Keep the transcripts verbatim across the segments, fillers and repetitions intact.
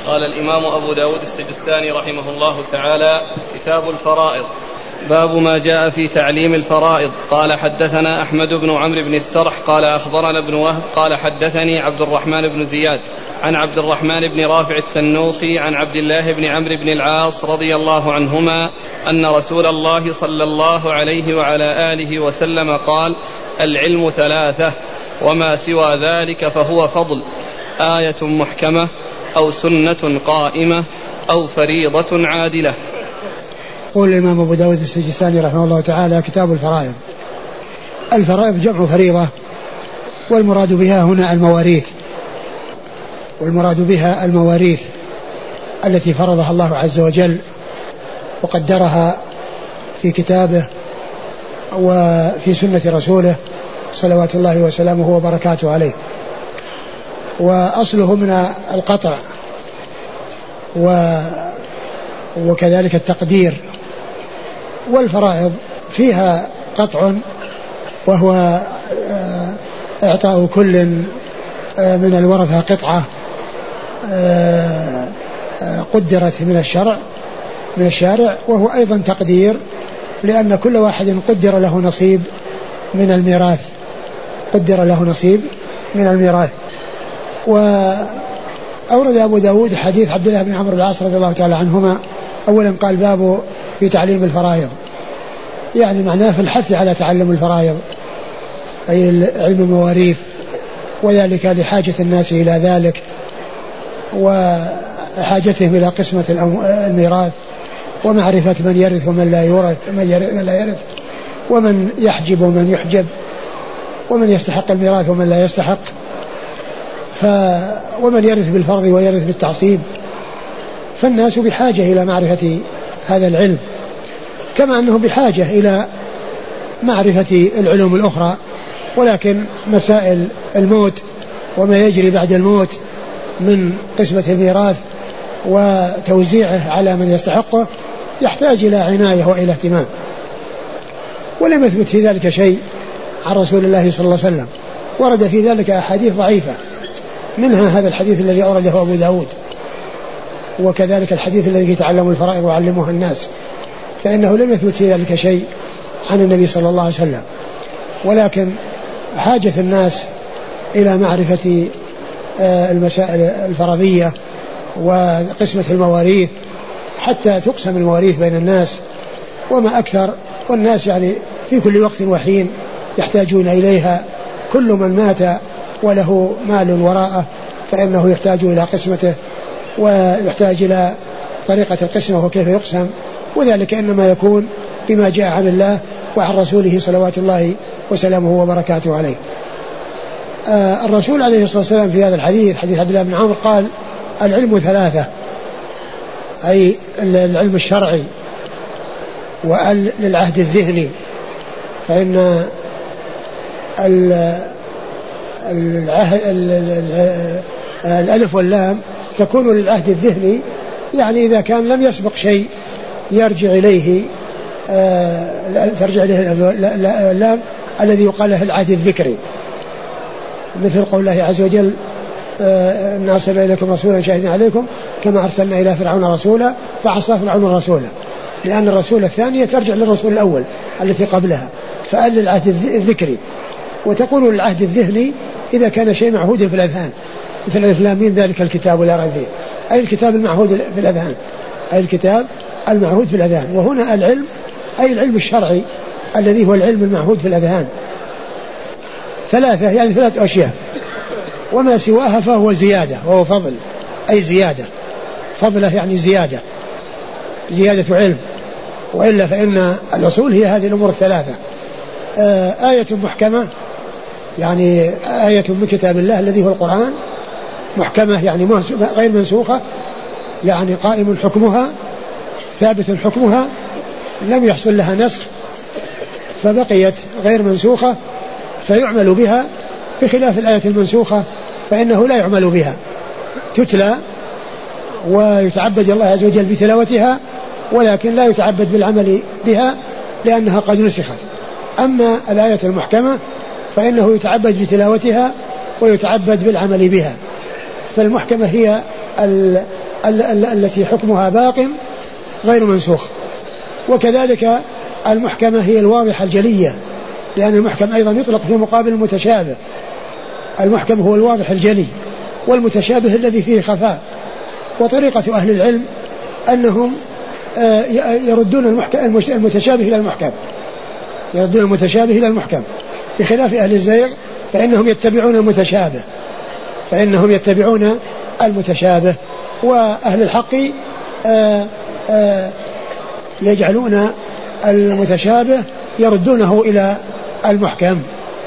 قال الإمام أبو داود السجستاني رحمه الله تعالى: كتاب الفرائض. باب ما جاء في تعليم الفرائض. قال: حدثنا أحمد بن عمرو بن السرح قال أخبرنا ابن وهب قال حدثني عبد الرحمن بن زياد عن عبد الرحمن بن رافع التنوخي عن عبد الله بن عمرو بن العاص رضي الله عنهما أن رسول الله صلى الله عليه وعلى آله وسلم قال: العلم ثلاثة وما سوى ذلك فهو فضل، آية محكمة أو سنة قائمة أو فريضة عادلة. قول الإمام أبو داود السجستاني رحمه الله تعالى: كتاب الفرائض. الفرائض جمع فريضة، والمراد بها هنا المواريث، والمراد بها المواريث التي فرضها الله عز وجل وقدرها في كتابه وفي سنة رسوله صلوات الله وسلامه وبركاته عليه. وأصله من القطع وكذلك التقدير. والفرائض فيها قطع وهو إعطاء كل من الورثة قطعة قدرت من الشرع من الشارع، وهو أيضا تقدير، لأن كل واحد قدر له نصيب من الميراث قدر له نصيب من الميراث. وأورد أبو داود حديث عبد الله بن عمرو بن العاص رضي الله تعالى عنهما. أولا قال: باب في تعليم الفرائض، يعني معناه في الحث على تعلم الفرائض، أي علم المواريث، وذلك لحاجة الناس إلى ذلك وحاجتهم إلى قسمة الميراث ومعرفة من يرث ومن لا يورث من لا يرث ومن يحجب ومن يحجب ومن يستحق الميراث ومن لا يستحق، ف ومن يرث بالفرض ويرث بالتعصيب. فالناس بحاجة إلى معرفة هذا العلم، كما أنهم بحاجة إلى معرفة العلوم الأخرى، ولكن مسائل الموت وما يجري بعد الموت من قسمة الميراث وتوزيعه على من يستحقه يحتاج إلى عناية وإلى اهتمام. ولم يثبت في ذلك شيء عن رسول الله صلى الله عليه وسلم، ورد في ذلك أحاديث ضعيفة، منها هذا الحديث الذي أورده أبو داود، وكذلك الحديث الذي يتعلم الفرائض ويعلمها الناس، فإنه لم يثبت في ذلك شيء عن النبي صلى الله عليه وسلم. ولكن حاجة الناس إلى معرفة المسائل الفرضية وقسمة المواريث حتى تقسم المواريث بين الناس، وما أكثر، والناس يعني في كل وقت وحين يحتاجون إليها. كل من مات وله مال وراءه فإنه يحتاج إلى قسمته ويحتاج إلى طريقة القسمة وكيف يقسم، وذلك إنما يكون بما جاء عن الله وعن رسوله صلوات الله وسلامه وبركاته عليه. آه الرسول عليه الصلاة والسلام في هذا الحديث، حديث عبد الله بن عمرو، قال: العلم ثلاثة، أي العلم الشرعي وللعهد الذهني، فإن العهد الألف واللام تكون للعهد الذهني، يعني إذا كان لم يسبق شيء يرجع إليه آه ترجع إليه اللام الذي يقال له العهد الذكري، مثل قول الله عز وجل: آه إن أرسلنا إليكم رسولا شاهدا عليكم كما أرسلنا إلى فرعون رسولا فعصى فرعون رسولا، لأن الرسول الثانية ترجع للرسول الأول التي قبلها، فقال للعهد الذكري. وتقول للعهد الذهني إذا كان شيء معهود في الأذهان، مثل الألف لام ميم ذلك الكتاب لا ريب فيه، أي الكتاب المعهود في الأذهان، أي الكتاب المعهود في الأذهان. وهنا العلم أي العلم الشرعي الذي هو العلم المعهود في الأذهان. ثلاثة يعني ثلاث أشياء، وما سواها فهو زيادة وهو فضل، أي زيادة، فضله يعني زيادة زيادة علم، وإلا فإن الأصول هي هذه الأمور الثلاثة. آه آية محكمة يعني آية من كتاب الله الذي هو القرآن، محكمة يعني غير منسوخة، يعني قائم حكمها ثابت حكمها لم يحصل لها نسخ فبقيت غير منسوخة فيعمل بها، بخلاف الآية المنسوخة فإنه لا يعمل بها، تتلى ويتعبد الله عز وجل بتلاوتها ولكن لا يتعبد بالعمل بها لأنها قد نسخت. أما الآية المحكمة فإنه يتعبد بتلاوتها ويتعبد بالعمل بها. فالمحكمة هي التي حكمها باق غير منسوخ. وكذلك المحكمة هي الواضحة الجلية، لأن المحكم أيضا يطلق في مقابل المتشابه. المحكم هو الواضح الجلي، والمتشابه الذي فيه خفاء. وطريقة أهل العلم أنهم يردون المتشابه إلى المحكم، يردون المتشابه إلى المحكم، بخلاف أهل الزيغ فإنهم يتبعون المتشابه فإنهم يتبعون المتشابه وأهل الحق آآ آآ يجعلون المتشابه يردونه إلى المحكم.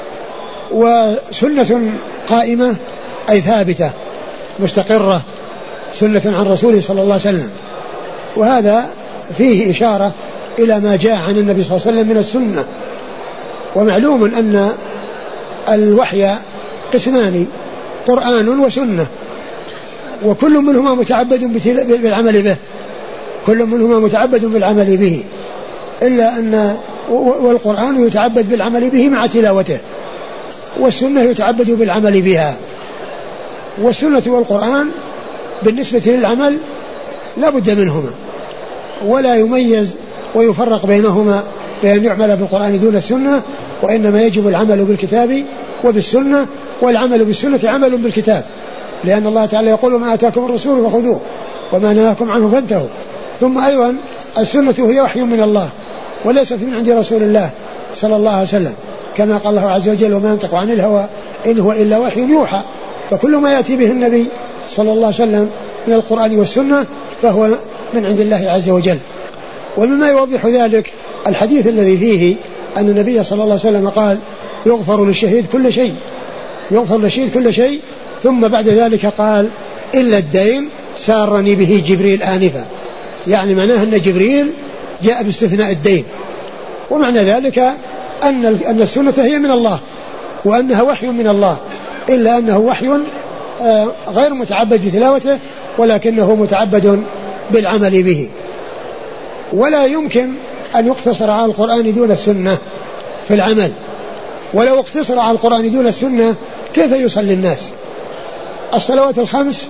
وسنة قائمة أي ثابتة مستقرة، سنة عن رسوله صلى الله عليه وسلم. وهذا فيه إشارة إلى ما جاء عن النبي صلى الله عليه وسلم من السنة. ومعلوم أن الوحي قسمان، قرآن وسنة، وكل منهما متعبد بالعمل به كل منهما متعبد بالعمل به إلا أن والقرآن يتعبد بالعمل به مع تلاوته، والسنة يتعبد بالعمل بها. والسنة والقرآن بالنسبة للعمل لا بد منهما، ولا يميز ويفرق بينهما بأن يعمل بالقرآن دون السنة، وإنما يجب العمل بالكتاب وبالسنة، والعمل بالسنة عمل بالكتاب، لأن الله تعالى يقول ما آتاكم الرسول فخذوه وما نهاكم عنه فانتهوا. ثم أيضا السنة هي وحي من الله وليست من عند رسول الله صلى الله عليه وسلم، كما قال الله عز وجل وما ينطق عن الهوى إن هو إلا وحي يوحى. فكل ما يأتي به النبي صلى الله عليه وسلم من القرآن والسنة فهو من عند الله عز وجل. ومما يوضح ذلك الحديث الذي فيه أن النبي صلى الله عليه وسلم قال يغفر للشهيد كل شيء يغفر للشهيد كل شيء ثم بعد ذلك قال إلا الدين سارني به جبريل آنفا، يعني معناه أن جبريل جاء باستثناء الدين. ومعنى ذلك أن أن السنة هي من الله وأنها وحي من الله، إلا أنه وحي غير متعبد بتلاوته ولكنه متعبد بالعمل به. ولا يمكن أن يقتصر على القرآن دون السنة في العمل، ولو اقتصر على القرآن دون السنة كيف يصلي الناس؟ الصلوات الخمس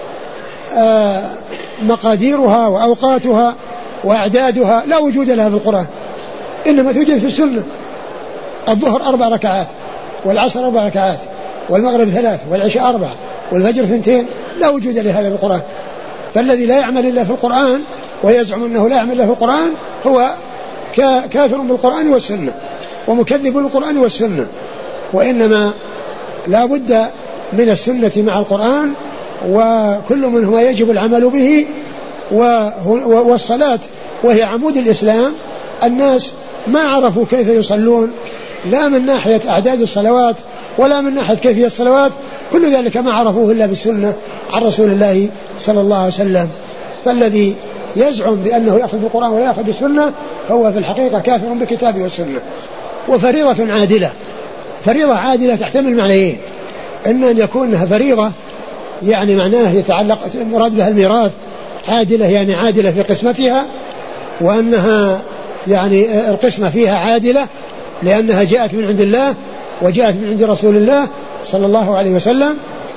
مقاديرها وأوقاتها وأعدادها لا وجود لها في القرآن، إنما توجد في السنة. الظهر أربع ركعات، والعصر أربع ركعات، والمغرب ثلاث، والعشاء أربع، والفجر ثنتين، لا وجود لهذا في القرآن. فالذي لا يعمل إلا في القرآن ويزعم أنه لا يعمل إلا في القرآن هو كافر بالقرآن والسنة ومكذب للقرآن والسنة. وإنما لا بد من السنة مع القرآن، وكل منهما يجب العمل به. والصلاة وهي عمود الإسلام، الناس ما عرفوا كيف يصلون، لا من ناحية أعداد الصلوات ولا من ناحية كيفية الصلوات، كل ذلك ما عرفوه إلا بالسنة عن رسول الله صلى الله عليه وسلم. فالذي يزعم بأنه يأخذ بالقرآن ولا يأخذ بالسنة هو في الحقيقة كافر بالكتاب والسنة. وفريضة عادلة، فريضة عادلة تحتمل معنيين: إما أن يكون فريضة يعني معناه يتعلق مراد بها الميراث، عادلة يعني عادلة في قسمتها، وأنها يعني القسمة فيها عادلة لأنها جاءت من عند الله وجاءت من عند رسول الله صلى الله عليه وسلم،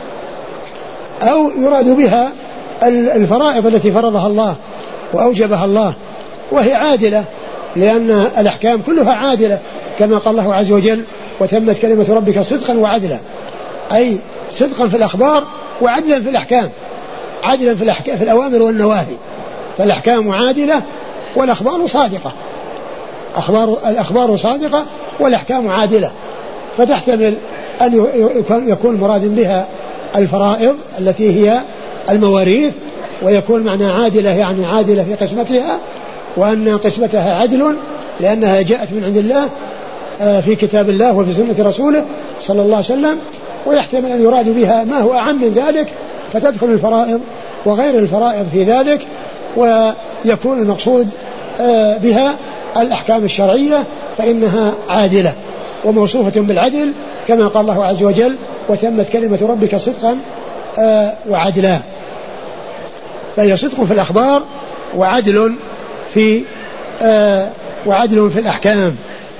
أو يراد بها الفرائض التي فرضها الله وأوجبها الله وهي عادلة، لأن الأحكام كلها عادلة كما قال الله عز وجل وتمت كلمة ربك صدقا وعدلا، أي صدقا في الأخبار وعدلا في الأحكام، عدلا في, الأحكام في الأوامر والنواهي. فالأحكام عادلة والأخبار صادقة، أخبار الأخبار صادقة والأحكام عادلة، فتحتمل أن يكون مراد بها الفرائض التي هي المواريث، ويكون معنى عادلة يعني عادلة في قسمتها، وأن قسمتها عدل لأنها جاءت من عند الله في كتاب الله وفي سنة رسوله صلى الله عليه وسلم. ويحتمل أن يراد بها ما هو أعم من ذلك فتدخل الفرائض وغير الفرائض في ذلك، ويكون المقصود بها الأحكام الشرعية فإنها عادلة وموصوفة بالعدل كما قال الله عز وجل وتمت كلمة ربك صدقا وعدلا. فهي صدق في الأخبار وعدل في وعدل في الأحكام.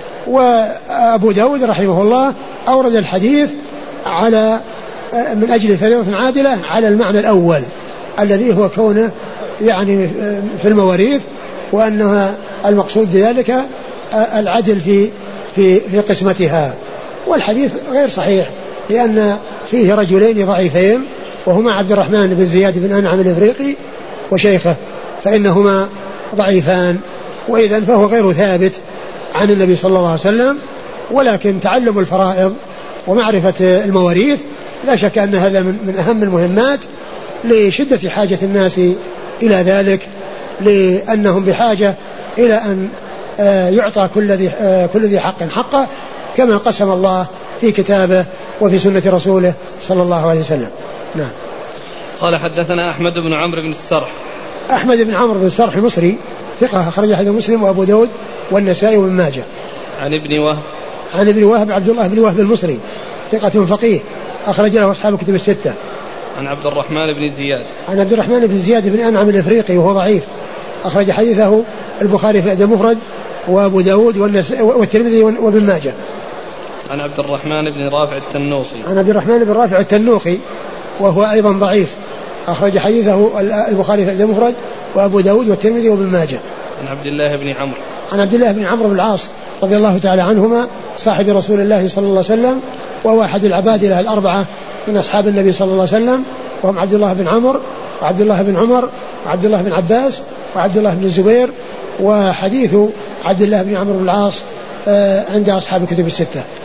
وأبو داود رحمه الله أورد الحديث على من أجل فريضة عادلة على المعنى الأول، الذي هو كونه يعني في المواريث، وأنها المقصود بذلك العدل في في في قسمتها. والحديث غير صحيح لأن فيه رجلين ضعيفين وهما عبد الرحمن بن زياد بن أنعم الإفريقي وشيخه، فإنهما ضعيفان، وإذا فهو غير ثابت عن النبي صلى الله عليه وسلم. ولكن تعلم الفرائض ومعرفة المواريث لا شك أن هذا من أهم المهمات لشدة حاجة الناس إلى ذلك، لأنهم بحاجة إلى أن يعطى كل ذي كل ذي حق حقه كما قسم الله في كتابه وفي سنة رسوله صلى الله عليه وسلم. نعم. قال حدثنا أحمد بن عمرو بن السرح. أحمد بن عمرو بن السرح المصري ثقة أخرج حديث مسلم وأبو داود والنسائي وابن ماجه. عن ابن وهب. عن ابن وهب عبد الله بن وهب المصري ثقة فقيه أخرج له أصحاب الكتب الستة. عن عبد الرحمن بن زياد. عن عبد الرحمن بن زياد بن أنعم الإفريقي وهو ضعيف أخرج حديثه البخاري في الأدب المفرد وأبو داود والترمذي وابن ماجه. عن عبد الرحمن بن رافع التنوخي. عن عبد الرحمن بن رافع التنوخي وهو أيضا ضعيف أخرج حديثه البخاري في الأدب المفرد وأبو داود والترمذي وابن ماجه. عن عبد الله بن عمرو. عن عبد الله بن عمرو بن العاص رضي الله تعالى عنهما صاحب رسول الله صلى الله عليه وسلم، وهو أحد العبادلة الأربعة من أصحاب النبي صلى الله عليه وسلم، وهم عبد الله بن عمرو وعبد الله بن عمر وعبد الله بن عباس وعبد الله بن الزبير. وحديث عبد الله بن عمرو بن العاص عند أصحاب الكتب الستة.